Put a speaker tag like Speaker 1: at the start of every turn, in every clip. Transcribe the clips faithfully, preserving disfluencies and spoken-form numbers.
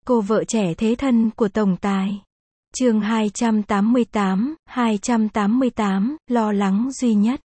Speaker 1: Cô vợ trẻ thế thân của tổng tài. Chương hai trăm tám mươi tám, hai trăm tám mươi tám, lo lắng duy nhất.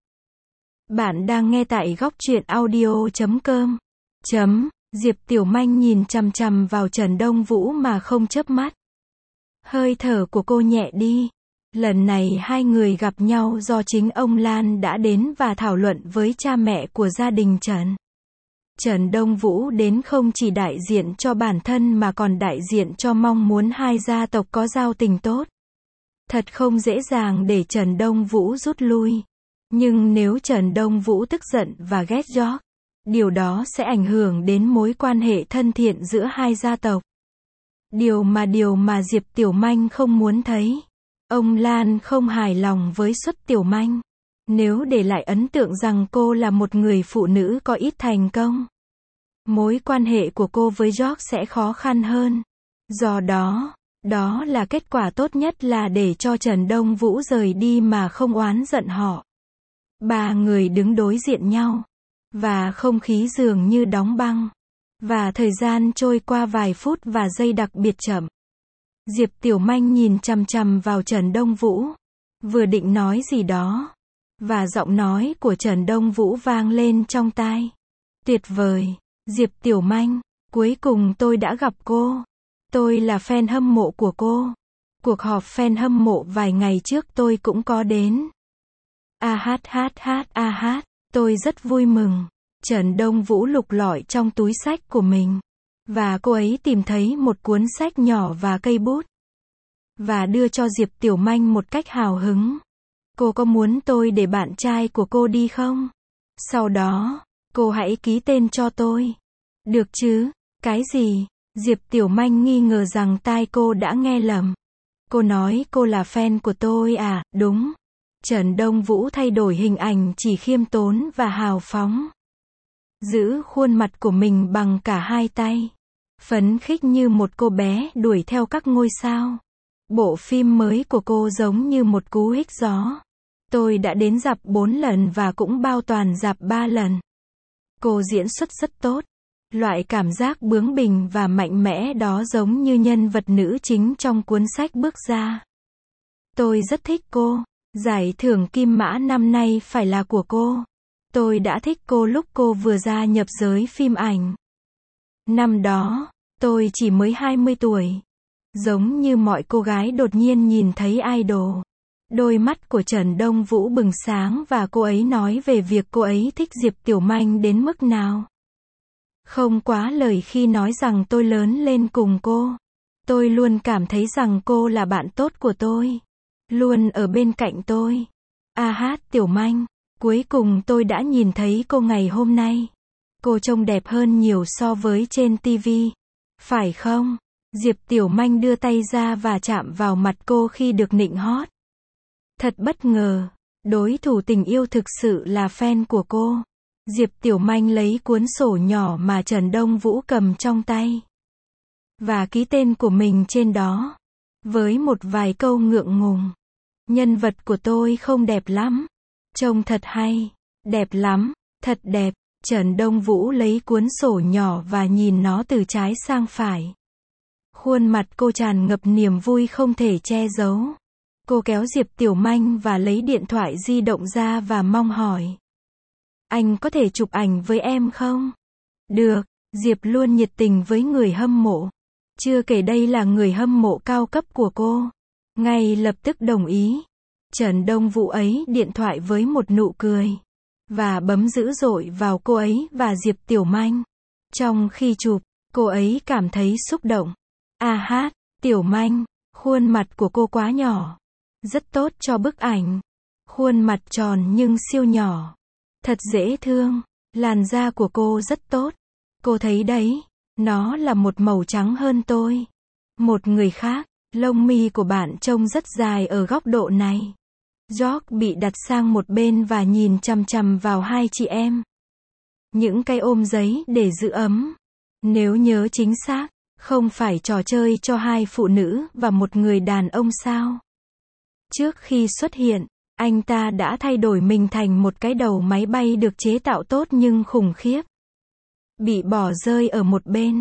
Speaker 1: Bạn đang nghe tại góc truyện audio chấm com. Chấm, Diệp Tiểu Manh nhìn chằm chằm vào Trần Đông Vũ mà không chớp mắt. Hơi thở của cô nhẹ đi. Lần này hai người gặp nhau do chính ông Lan đã đến và thảo luận với cha mẹ của gia đình Trần. Trần Đông Vũ đến không chỉ đại diện cho bản thân mà còn đại diện cho mong muốn hai gia tộc có giao tình tốt. Thật không dễ dàng để Trần Đông Vũ rút lui. Nhưng nếu Trần Đông Vũ tức giận và ghét George, điều đó sẽ ảnh hưởng đến mối quan hệ thân thiện giữa hai gia tộc. Điều mà điều mà Diệp Tiểu Manh không muốn thấy. Ông Lan không hài lòng với suất Tiểu Manh. Nếu để lại ấn tượng rằng cô là một người phụ nữ có ít thành công, mối quan hệ của cô với George sẽ khó khăn hơn. Do đó, đó là kết quả tốt nhất là để cho Trần Đông Vũ rời đi mà không oán giận họ. Ba người đứng đối diện nhau. Và không khí dường như đóng băng. Và thời gian trôi qua vài phút và giây đặc biệt chậm. Diệp Tiểu Manh nhìn chằm chằm vào Trần Đông Vũ. Vừa định nói gì đó. Và giọng nói của Trần Đông Vũ vang lên trong tai. Tuyệt vời, Diệp Tiểu Manh, cuối cùng tôi đã gặp cô. Tôi là fan hâm mộ của cô. Cuộc họp fan hâm mộ vài ngày trước tôi cũng có đến. A hát hát hát a hát, tôi rất vui mừng. Trần Đông Vũ lục lọi trong túi sách của mình. Và cô ấy tìm thấy một cuốn sách nhỏ và cây bút. Và đưa cho Diệp Tiểu Manh một cách hào hứng. Cô có muốn tôi để bạn trai của cô đi không? Sau đó, cô hãy ký tên cho tôi. Được chứ? Cái gì? Diệp Tiểu Manh nghi ngờ rằng tai cô đã nghe lầm. Cô nói cô là fan của tôi à? Đúng. Trần Đông Vũ thay đổi hình ảnh chỉ khiêm tốn và hào phóng. Giữ khuôn mặt của mình bằng cả hai tay. Phấn khích như một cô bé đuổi theo các ngôi sao. Bộ phim mới của cô giống như một cú hích gió. Tôi đã đến rạp bốn lần và cũng bao toàn rạp ba lần. Cô diễn xuất rất tốt. Loại cảm giác bướng bỉnh và mạnh mẽ đó giống như nhân vật nữ chính trong cuốn sách bước ra. Tôi rất thích cô. Giải thưởng Kim Mã năm nay phải là của cô. Tôi đã thích cô lúc cô vừa gia nhập giới phim ảnh. Năm đó, tôi chỉ mới hai mươi tuổi. Giống như mọi cô gái đột nhiên nhìn thấy idol. Đôi mắt của Trần Đông Vũ bừng sáng và cô ấy nói về việc cô ấy thích Diệp Tiểu Manh đến mức nào. Không quá lời khi nói rằng tôi lớn lên cùng cô. Tôi luôn cảm thấy rằng cô là bạn tốt của tôi. Luôn ở bên cạnh tôi. A hát Tiểu Manh, cuối cùng tôi đã nhìn thấy cô ngày hôm nay. Cô trông đẹp hơn nhiều so với trên ti vi. Phải không? Diệp Tiểu Manh đưa tay ra và chạm vào mặt cô khi được nịnh hót. Thật bất ngờ, đối thủ tình yêu thực sự là fan của cô. Diệp Tiểu Manh lấy cuốn sổ nhỏ mà Trần Đông Vũ cầm trong tay. Và ký tên của mình trên đó. Với một vài câu ngượng ngùng. Nhân vật của tôi không đẹp lắm. Trông thật hay. Đẹp lắm. Thật đẹp. Trần Đông Vũ lấy cuốn sổ nhỏ và nhìn nó từ trái sang phải. Khuôn mặt cô tràn ngập niềm vui không thể che giấu. Cô kéo Diệp Tiểu Manh và lấy điện thoại di động ra và mong hỏi. Anh có thể chụp ảnh với em không? Được, Diệp luôn nhiệt tình với người hâm mộ. Chưa kể đây là người hâm mộ cao cấp của cô. Ngay lập tức đồng ý. Trần Đông Vũ ấy điện thoại với một nụ cười. Và bấm dữ dội vào cô ấy và Diệp Tiểu Manh. Trong khi chụp, cô ấy cảm thấy xúc động. A hát, Tiểu Manh, khuôn mặt của cô quá nhỏ. Rất tốt cho bức ảnh. Khuôn mặt tròn nhưng siêu nhỏ. Thật dễ thương. Làn da của cô rất tốt. Cô thấy đấy, nó là một màu trắng hơn tôi. Một người khác, lông mi của bạn trông rất dài ở góc độ này. George bị đặt sang một bên và nhìn chằm chằm vào hai chị em. Những cái ôm giấy để giữ ấm. Nếu nhớ chính xác, không phải trò chơi cho hai phụ nữ và một người đàn ông sao? Trước khi xuất hiện, anh ta đã thay đổi mình thành một cái đầu máy bay được chế tạo tốt nhưng khủng khiếp. Bị bỏ rơi ở một bên.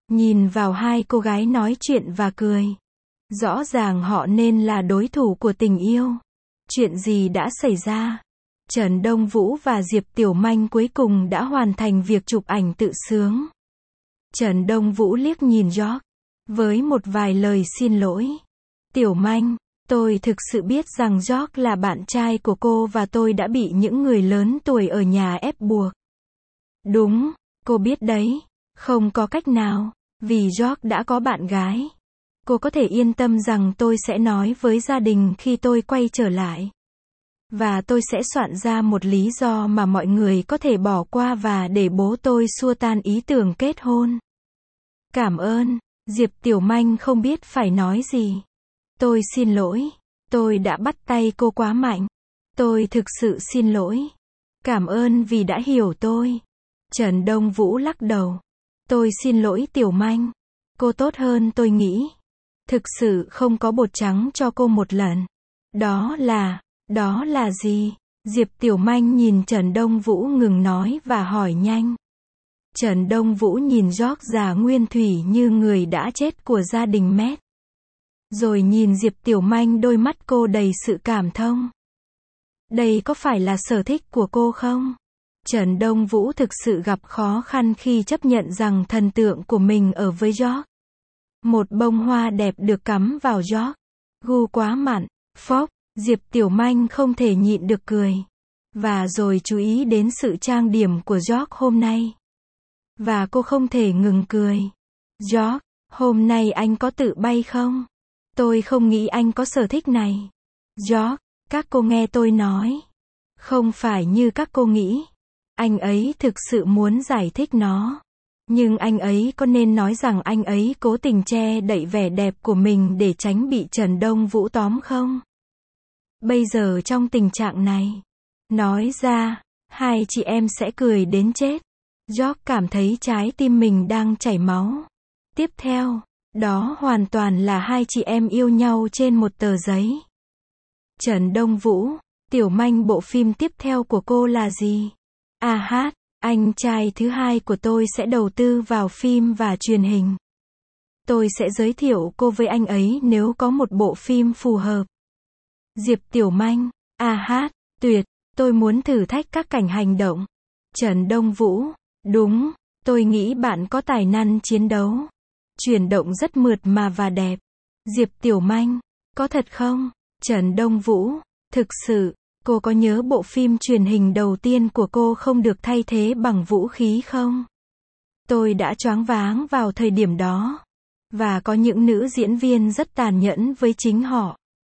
Speaker 1: nhìn vào hai cô gái nói chuyện và cười. Rõ ràng họ nên là đối thủ của tình yêu. Chuyện gì đã xảy ra? Trần Đông Vũ và Diệp Tiểu Manh cuối cùng đã hoàn thành việc chụp ảnh tự sướng. Trần Đông Vũ liếc nhìn George, với một vài lời xin lỗi. Tiểu Manh, tôi thực sự biết rằng George là bạn trai của cô và tôi đã bị những người lớn tuổi ở nhà ép buộc. Đúng, cô biết đấy, không có cách nào, vì George đã có bạn gái. Cô có thể yên tâm rằng tôi sẽ nói với gia đình khi tôi quay trở lại. Và tôi sẽ soạn ra một lý do mà mọi người có thể bỏ qua và để bố tôi xua tan ý tưởng kết hôn. Cảm ơn, Diệp Tiểu Manh không biết phải nói gì. Tôi xin lỗi, tôi đã bắt tay cô quá mạnh. Tôi thực sự xin lỗi. Cảm ơn vì đã hiểu tôi. Trần Đông Vũ lắc đầu. Tôi xin lỗi Tiểu Manh. Cô tốt hơn tôi nghĩ. Thực sự không có bột trắng cho cô một lần. Đó là, đó là gì? Diệp Tiểu Manh nhìn Trần Đông Vũ ngừng nói và hỏi nhanh. Trần Đông Vũ nhìn George già nguyên thủy như người đã chết của gia đình Met. Rồi nhìn Diệp Tiểu Manh, đôi mắt cô đầy sự cảm thông. Đây có phải là sở thích của cô không? Trần Đông Vũ thực sự gặp khó khăn khi chấp nhận rằng thần tượng của mình ở với George. Một bông hoa đẹp được cắm vào George. Gu quá mặn. Phốc, Diệp Tiểu Manh không thể nhịn được cười. Và rồi chú ý đến sự trang điểm của George hôm nay. Và cô không thể ngừng cười. George, hôm nay anh có tự bay không? Tôi không nghĩ anh có sở thích này. George, các cô nghe tôi nói. Không phải như các cô nghĩ. Anh ấy thực sự muốn giải thích nó. Nhưng anh ấy có nên nói rằng anh ấy cố tình che đậy vẻ đẹp của mình để tránh bị Trần Đông Vũ tóm không? Bây giờ trong tình trạng này, nói ra, hai chị em sẽ cười đến chết. George cảm thấy trái tim mình đang chảy máu. Tiếp theo, đó hoàn toàn là hai chị em yêu nhau trên một tờ giấy. Trần Đông Vũ, Tiểu Manh, bộ phim tiếp theo của cô là gì? À hát, anh trai thứ hai của tôi sẽ đầu tư vào phim và truyền hình. Tôi sẽ giới thiệu cô với anh ấy nếu có một bộ phim phù hợp. Diệp Tiểu Manh, à hát, tuyệt, tôi muốn thử thách các cảnh hành động. Trần Đông Vũ, đúng, tôi nghĩ bạn có tài năng chiến đấu. Chuyển động rất mượt mà và đẹp. Diệp Tiểu Manh, có thật không? Trần Đông Vũ, thực sự, cô có nhớ bộ phim truyền hình đầu tiên của cô không được thay thế bằng vũ khí không? Tôi đã choáng váng vào thời điểm đó. Và có những nữ diễn viên rất tàn nhẫn với chính họ.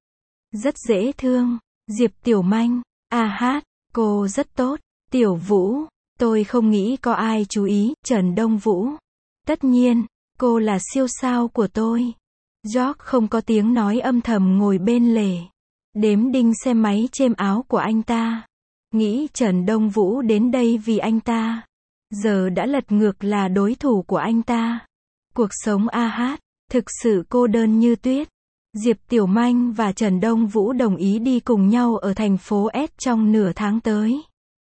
Speaker 1: Rất dễ thương. Diệp Tiểu Manh, à hát, cô rất tốt. Tiểu Vũ, tôi không nghĩ có ai chú ý. Trần Đông Vũ, tất nhiên, cô là siêu sao của tôi. George không có tiếng nói, âm thầm ngồi bên lề. Đếm đinh xe máy chêm áo của anh ta. Nghĩ Trần Đông Vũ đến đây vì anh ta. Giờ đã lật ngược là đối thủ của anh ta. Cuộc sống a hát, thực sự cô đơn như tuyết. Diệp Tiểu Manh và Trần Đông Vũ đồng ý đi cùng nhau ở thành phố S trong nửa tháng tới.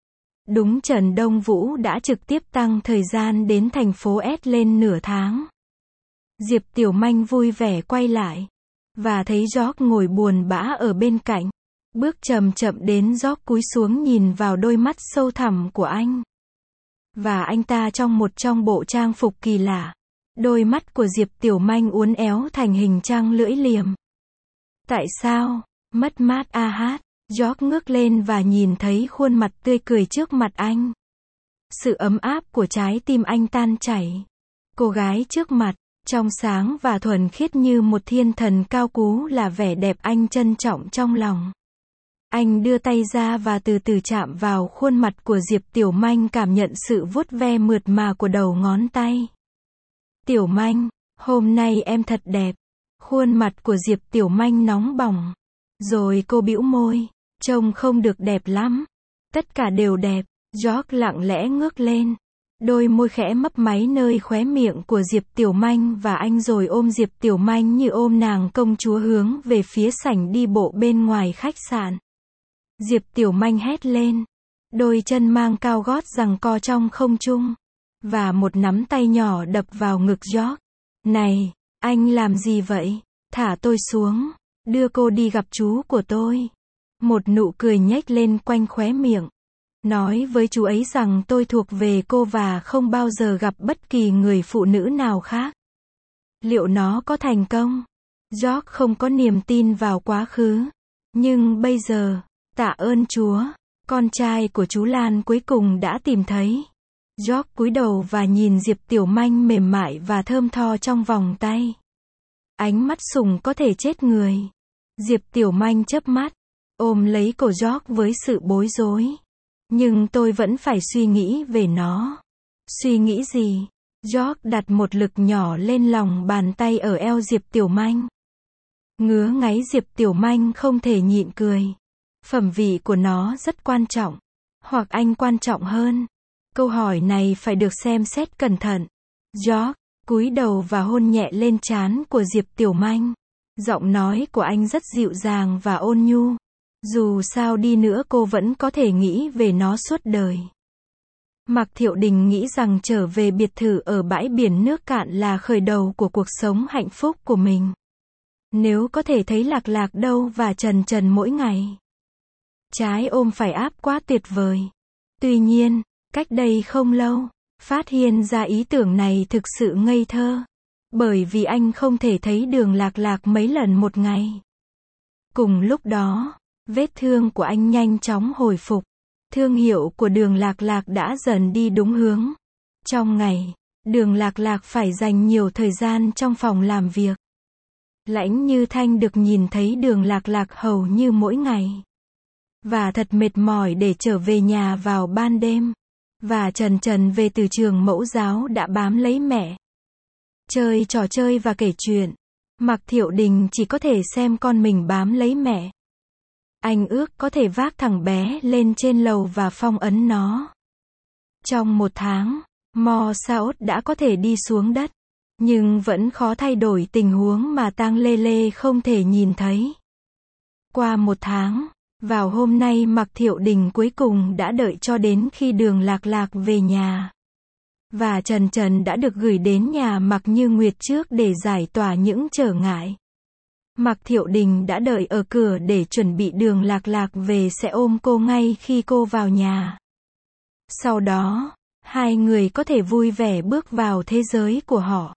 Speaker 1: Đúng, Trần Đông Vũ đã trực tiếp tăng thời gian đến thành phố S lên nửa tháng. Diệp Tiểu Manh vui vẻ quay lại. Và thấy George ngồi buồn bã ở bên cạnh. Bước chậm chậm đến, George cúi xuống nhìn vào đôi mắt sâu thẳm của anh. Và anh ta trong một trong bộ trang phục kỳ lạ. Đôi mắt của Diệp Tiểu Manh uốn éo thành hình trăng lưỡi liềm. Tại sao? Mất mát a hát. George ngước lên và nhìn thấy khuôn mặt tươi cười trước mặt anh. Sự ấm áp của trái tim anh tan chảy. Cô gái trước mặt, trong sáng và thuần khiết như một thiên thần cao cú, là vẻ đẹp anh trân trọng trong lòng. Anh đưa tay ra và từ từ chạm vào khuôn mặt của Diệp Tiểu Manh, cảm nhận sự vuốt ve mượt mà của đầu ngón tay. Tiểu Manh, hôm nay em thật đẹp. Khuôn mặt của Diệp Tiểu Manh nóng bỏng. Rồi cô bĩu môi. Trông không được đẹp lắm. Tất cả đều đẹp. George lặng lẽ ngước lên. Đôi môi khẽ mấp máy nơi khóe miệng của Diệp Tiểu Manh và anh rồi ôm Diệp Tiểu Manh như ôm nàng công chúa hướng về phía sảnh đi bộ bên ngoài khách sạn. Diệp Tiểu Manh hét lên. Đôi chân mang cao gót giằng co trong không trung. và một nắm tay nhỏ đập vào ngực George. Này, anh làm gì vậy? Thả tôi xuống. Đưa cô đi gặp chú của tôi. Một nụ cười nhếch lên quanh khóe miệng. Nói với chú ấy rằng tôi thuộc về cô và không bao giờ gặp bất kỳ người phụ nữ nào khác. Liệu nó có thành công? George không có niềm tin vào quá khứ. Nhưng bây giờ, tạ ơn Chúa, con trai của chú Lan cuối cùng đã tìm thấy. George cúi đầu và nhìn Diệp Tiểu Manh mềm mại và thơm tho trong vòng tay. Ánh mắt sùng có thể chết người. Diệp Tiểu Manh chớp mắt, ôm lấy cổ George với sự bối rối. Nhưng tôi vẫn phải suy nghĩ về nó. Suy nghĩ gì? George đặt một lực nhỏ lên lòng bàn tay ở eo Diệp Tiểu Manh. Ngứa ngáy Diệp Tiểu Manh không thể nhịn cười. Phẩm vị của nó rất quan trọng. Hoặc anh quan trọng hơn? Câu hỏi này phải được xem xét cẩn thận. George cúi đầu và hôn nhẹ lên trán của Diệp Tiểu Manh. Giọng nói của anh rất dịu dàng và ôn nhu. Dù sao đi nữa cô vẫn có thể nghĩ về nó suốt đời. Mạc Thiệu Đình nghĩ rằng trở về biệt thự ở bãi biển nước cạn là khởi đầu của cuộc sống hạnh phúc của mình. Nếu có thể thấy Lạc Lạc đâu và Trần Trần mỗi ngày. Trái ôm phải áp quá tuyệt vời. Tuy nhiên, cách đây không lâu, phát hiện ra ý tưởng này thực sự ngây thơ. Bởi vì anh không thể thấy Đường Lạc Lạc mấy lần một ngày. Cùng lúc đó, vết thương của anh nhanh chóng hồi phục. Thương hiệu của Đường Lạc Lạc đã dần đi đúng hướng. Trong ngày, Đường Lạc Lạc phải dành nhiều thời gian trong phòng làm việc. Lãnh Như Thanh được nhìn thấy Đường Lạc Lạc hầu như mỗi ngày. Và thật mệt mỏi để trở về nhà vào ban đêm. Và Trần Trần về từ trường mẫu giáo đã bám lấy mẹ. Chơi trò chơi và kể chuyện. Mạc Thiệu Đình chỉ có thể xem con mình bám lấy mẹ. Anh ước có thể vác thằng bé lên trên lầu và phong ấn nó. Trong một tháng, Mo Saot đã có thể đi xuống đất. Nhưng vẫn khó thay đổi tình huống mà Tang Lê Lê không thể nhìn thấy. Qua một tháng, vào hôm nay Mạc Thiệu Đình cuối cùng đã đợi cho đến khi Đường Lạc Lạc về nhà. Và Trần Trần đã được gửi đến nhà Mạc Như Nguyệt trước để giải tỏa những trở ngại. Mạc Thiệu Đình đã đợi ở cửa để chuẩn bị Đường Lạc Lạc về sẽ ôm cô ngay khi cô vào nhà. Sau đó, hai người có thể vui vẻ bước vào thế giới của họ.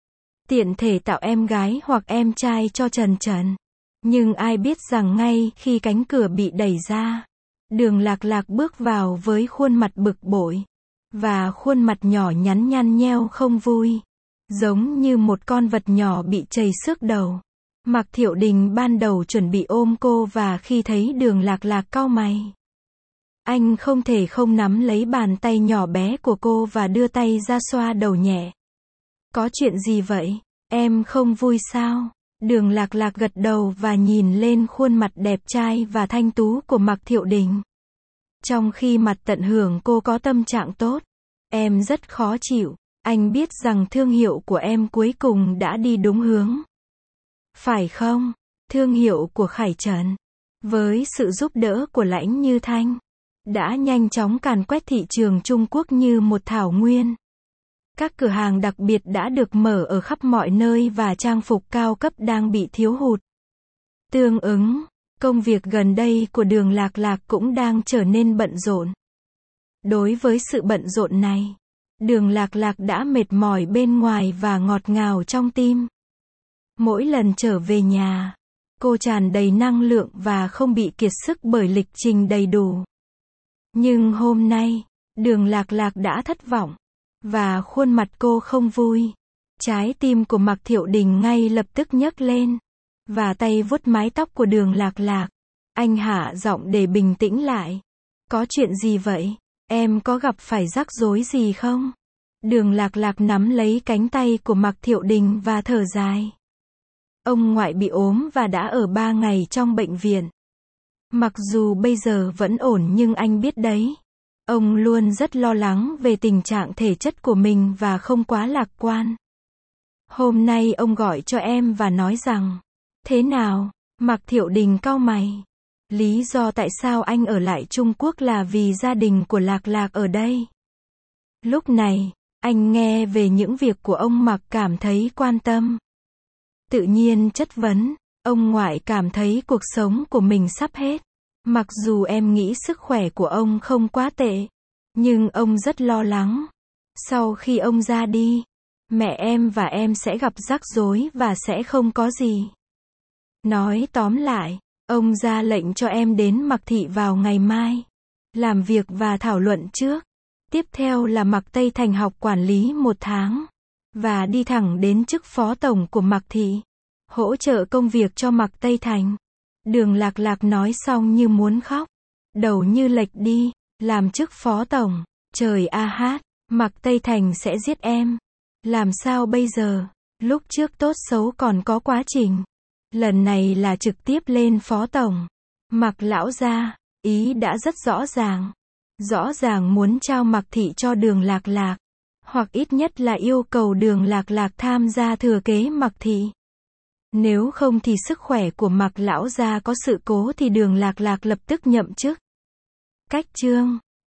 Speaker 1: Tiện thể tạo em gái hoặc em trai cho Trần Trần. Nhưng ai biết rằng ngay khi cánh cửa bị đẩy ra, Đường Lạc Lạc bước vào với khuôn mặt bực bội. Và khuôn mặt nhỏ nhắn nhăn nheo không vui. Giống như một con vật nhỏ bị chầy xước đầu. Mạc Thiệu Đình ban đầu chuẩn bị ôm cô và khi thấy Đường Lạc Lạc cau mày. Anh không thể không nắm lấy bàn tay nhỏ bé của cô và đưa tay ra xoa đầu nhẹ. Có chuyện gì vậy? Em không vui sao? Đường Lạc Lạc gật đầu và nhìn lên khuôn mặt đẹp trai và thanh tú của Mạc Thiệu Đình. Trong khi mặt tận hưởng cô có tâm trạng tốt. Em rất khó chịu. Anh biết rằng thương hiệu của em cuối cùng đã đi đúng hướng. Phải không? Thương hiệu của Khải Trần, với sự giúp đỡ của Lãnh Như Thanh, đã nhanh chóng càn quét thị trường Trung Quốc như một thảo nguyên. Các cửa hàng đặc biệt đã được mở ở khắp mọi nơi và trang phục cao cấp đang bị thiếu hụt. Tương ứng, công việc gần đây của Đường Lạc Lạc cũng đang trở nên bận rộn. Đối với sự bận rộn này, Đường Lạc Lạc đã mệt mỏi bên ngoài và ngọt ngào trong tim. Mỗi lần trở về nhà, cô tràn đầy năng lượng và không bị kiệt sức bởi lịch trình đầy đủ. Nhưng hôm nay, Đường Lạc Lạc đã thất vọng. Và khuôn mặt cô không vui. Trái tim của Mạc Thiệu Đình ngay lập tức nhấc lên. Và tay vuốt mái tóc của Đường Lạc Lạc. Anh hạ giọng để bình tĩnh lại. Có chuyện gì vậy? Em có gặp phải rắc rối gì không? Đường Lạc Lạc nắm lấy cánh tay của Mạc Thiệu Đình và thở dài. Ông ngoại bị ốm và đã ở ba ngày trong bệnh viện. Mặc dù bây giờ vẫn ổn nhưng anh biết đấy. Ông luôn rất lo lắng về tình trạng thể chất của mình và không quá lạc quan. Hôm nay ông gọi cho em và nói rằng, thế nào? Mạc Thiệu Đình cau mày. Lý do tại sao anh ở lại Trung Quốc là vì gia đình của Lạc Lạc ở đây. Lúc này, Anh nghe về những việc của ông Mạc cảm thấy quan tâm. Tự nhiên chất vấn, ông ngoại cảm thấy cuộc sống của mình sắp hết. Mặc dù em nghĩ sức khỏe của ông không quá tệ, nhưng ông rất lo lắng. Sau khi ông ra đi, mẹ em và em sẽ gặp rắc rối và sẽ không có gì. Nói tóm lại, ông ra lệnh cho em đến Mạc Thị vào ngày mai. Làm việc và thảo luận trước. Tiếp theo là Mạc Tây Thành học quản lý một tháng. Và đi thẳng đến chức phó tổng của Mạc Thị. Hỗ trợ công việc cho Mạc Tây Thành. Đường Lạc Lạc nói xong như muốn khóc. Đầu như lệch đi, làm chức phó tổng. Trời a hát, Mạc Tây Thành sẽ giết em. Làm sao bây giờ? Lúc trước tốt xấu còn có quá trình. Lần này là trực tiếp lên phó tổng. Mạc lão gia, ý đã rất rõ ràng. Rõ ràng muốn trao Mạc Thị cho Đường Lạc Lạc. Hoặc ít nhất là yêu cầu Đường Lạc Lạc tham gia thừa kế Mạc Thị. Nếu không thì sức khỏe của Mạc lão gia có sự cố thì Đường Lạc Lạc lập tức nhậm chức. Cách chương